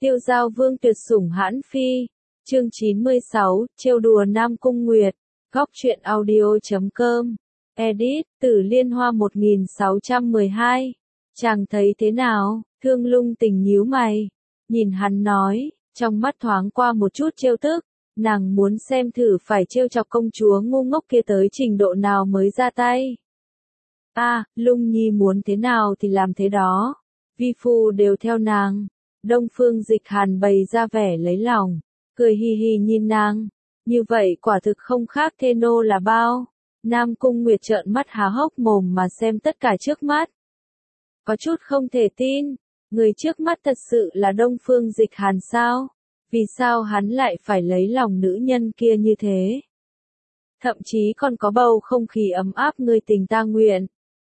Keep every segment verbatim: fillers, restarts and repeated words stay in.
Tiêu Giao Vương tuyệt sủng hãn phi. Chương chín mươi sáu, trêu đùa Nam Cung Nguyệt. Góc truyện audio chấm com. Edit, Tử Liên Hoa một nghìn sáu trăm mười hai. Chàng thấy thế nào? Thương Lung Tình nhíu mày. Nhìn hắn nói, trong mắt thoáng qua một chút trêu tức. Nàng muốn xem thử phải trêu chọc công chúa ngu ngốc kia tới trình độ nào mới ra tay. À, Lung Nhi muốn thế nào thì làm thế đó. Vi phu đều theo nàng. Đông Phương Dịch Hàn bày ra vẻ lấy lòng, cười hì hì nhìn nàng. Như vậy quả thực không khác thê nô là bao. Nam Cung Nguyệt trợn mắt há hốc mồm mà xem tất cả trước mắt. Có chút không thể tin, người trước mắt thật sự là Đông Phương Dịch Hàn sao? Vì sao hắn lại phải lấy lòng nữ nhân kia như thế? Thậm chí còn có bầu không khí ấm áp người tình ta nguyện.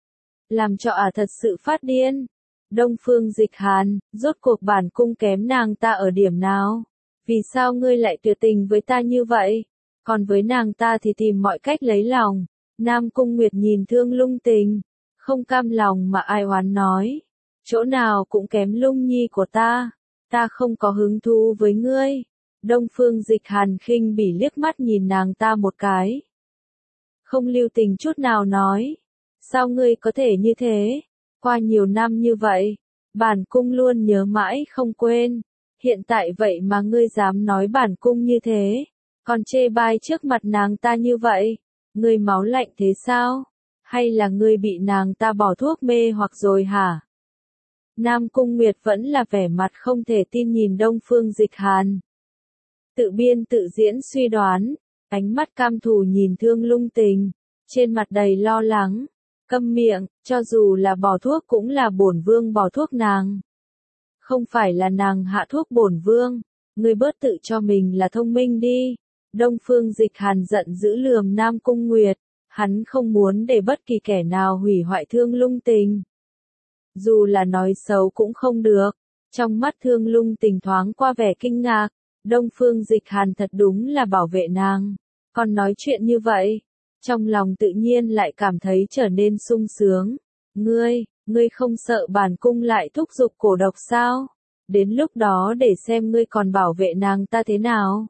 Làm cho ả thật sự phát điên. Đông Phương Dịch Hàn, rốt cuộc bản cung kém nàng ta ở điểm nào? Vì sao ngươi lại tuyệt tình với ta như vậy? Còn với nàng ta thì tìm mọi cách lấy lòng. Nam Cung Nguyệt nhìn Thương Lung Tình, không cam lòng mà ai oán nói. Chỗ nào cũng kém Lung Nhi của ta. Ta không có hứng thú với ngươi. Đông Phương Dịch Hàn khinh bỉ liếc mắt nhìn nàng ta một cái. Không lưu tình chút nào nói. Sao ngươi có thể như thế? Qua nhiều năm như vậy, bản cung luôn nhớ mãi không quên. Hiện tại vậy mà ngươi dám nói bản cung như thế, còn chê bai trước mặt nàng ta như vậy. Ngươi máu lạnh thế sao? Hay là ngươi bị nàng ta bỏ thuốc mê hoặc rồi hả? Nam Cung Nguyệt vẫn là vẻ mặt không thể tin nhìn Đông Phương Dịch Hàn. Tự biên tự diễn suy đoán, ánh mắt cam thù nhìn Thương Lung Tình, trên mặt đầy lo lắng. Câm miệng, cho dù là bỏ thuốc cũng là bổn vương bỏ thuốc nàng. Không phải là nàng hạ thuốc bổn vương, ngươi bớt tự cho mình là thông minh đi. Đông Phương Dịch Hàn giận dữ lườm Nam Cung Nguyệt, hắn không muốn để bất kỳ kẻ nào hủy hoại Thương Lung Tình. Dù là nói xấu cũng không được. Trong mắt Thương Lung Tình thoáng qua vẻ kinh ngạc, Đông Phương Dịch Hàn thật đúng là bảo vệ nàng. Còn nói chuyện như vậy, trong lòng tự nhiên lại cảm thấy trở nên sung sướng. Ngươi, ngươi không sợ bản cung lại thúc giục cổ độc sao? Đến lúc đó để xem ngươi còn bảo vệ nàng ta thế nào.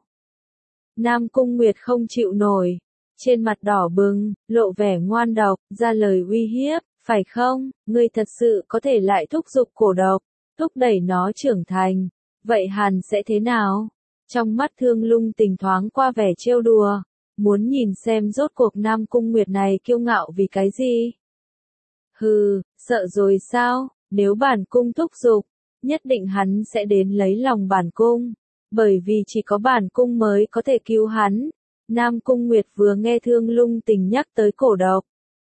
Nam Cung Nguyệt không chịu nổi, trên mặt đỏ bừng, lộ vẻ ngoan độc, ra lời uy hiếp, phải không? Ngươi thật sự có thể lại thúc giục cổ độc, thúc đẩy nó trưởng thành. Vậy Hàn sẽ thế nào? Trong mắt Thương Lung Tình thoáng qua vẻ trêu đùa. Muốn nhìn xem rốt cuộc Nam Cung Nguyệt này kiêu ngạo vì cái gì? Hừ, sợ rồi sao? Nếu bản cung thúc giục, nhất định hắn sẽ đến lấy lòng bản cung. Bởi vì chỉ có bản cung mới có thể cứu hắn. Nam Cung Nguyệt vừa nghe Thương Lung Tình nhắc tới cổ độc,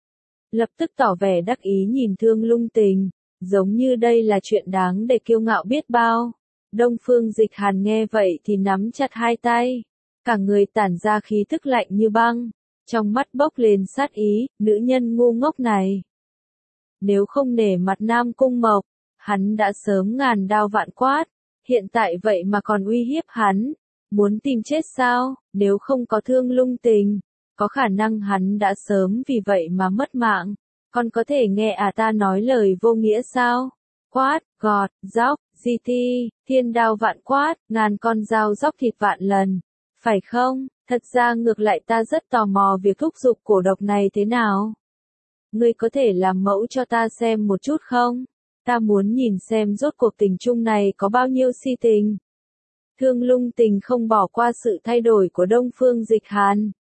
lập tức tỏ vẻ đắc ý nhìn Thương Lung Tình, giống như đây là chuyện đáng để kiêu ngạo biết bao. Đông Phương Dịch Hàn nghe vậy thì nắm chặt hai tay. Cả người tản ra khí thức lạnh như băng, trong mắt bốc lên sát ý, nữ nhân ngu ngốc này. Nếu không nể mặt Nam Cung Mộc, hắn đã sớm ngàn đao vạn quát, hiện tại vậy mà còn uy hiếp hắn, muốn tìm chết sao? Nếu không có Thương Lung Tình, có khả năng hắn đã sớm vì vậy mà mất mạng. Còn có thể nghe à ta nói lời vô nghĩa sao? Quát, gọt, dóc, di ti, thiên đao vạn quát, ngàn con dao dóc thịt vạn lần. Phải không? Thật ra ngược lại ta rất tò mò việc thúc giục cổ độc này thế nào. Ngươi có thể làm mẫu cho ta xem một chút không? Ta muốn nhìn xem rốt cuộc tình chung này có bao nhiêu si tình. Thương Lung Tình không bỏ qua sự thay đổi của Đông Phương Dịch Hàn.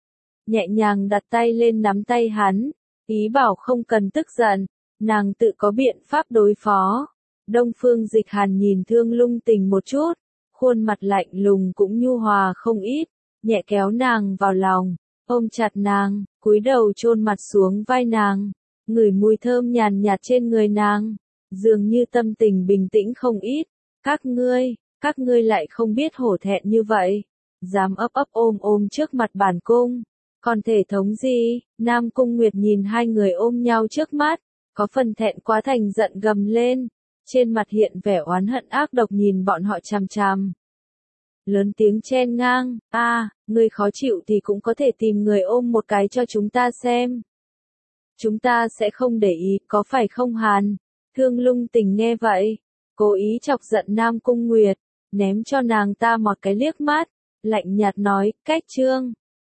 Nhẹ nhàng đặt tay lên nắm tay hắn, ý bảo không cần tức giận, nàng tự có biện pháp đối phó. Đông Phương Dịch Hàn nhìn Thương Lung Tình một chút. Khuôn mặt lạnh lùng cũng nhu hòa không ít, nhẹ kéo nàng vào lòng, ôm chặt nàng, cúi đầu chôn mặt xuống vai nàng, ngửi mùi thơm nhàn nhạt trên người nàng, dường như tâm tình bình tĩnh không ít. Các ngươi, các ngươi lại không biết hổ thẹn như vậy, dám ấp ấp ôm ôm trước mặt bản cung, còn thể thống gì? Nam Cung Nguyệt nhìn hai người ôm nhau trước mắt, có phần thẹn quá thành giận gầm lên. Trên mặt hiện vẻ oán hận ác độc nhìn bọn họ chằm chằm. Lớn tiếng chen ngang, a, à, ngươi khó chịu thì cũng có thể tìm người ôm một cái cho chúng ta xem. Chúng ta sẽ không để ý, có phải không Hàn? Thương Lung Tình nghe vậy, cố ý chọc giận Nam Cung Nguyệt, ném cho nàng ta một cái liếc mắt, lạnh nhạt nói, cách Trương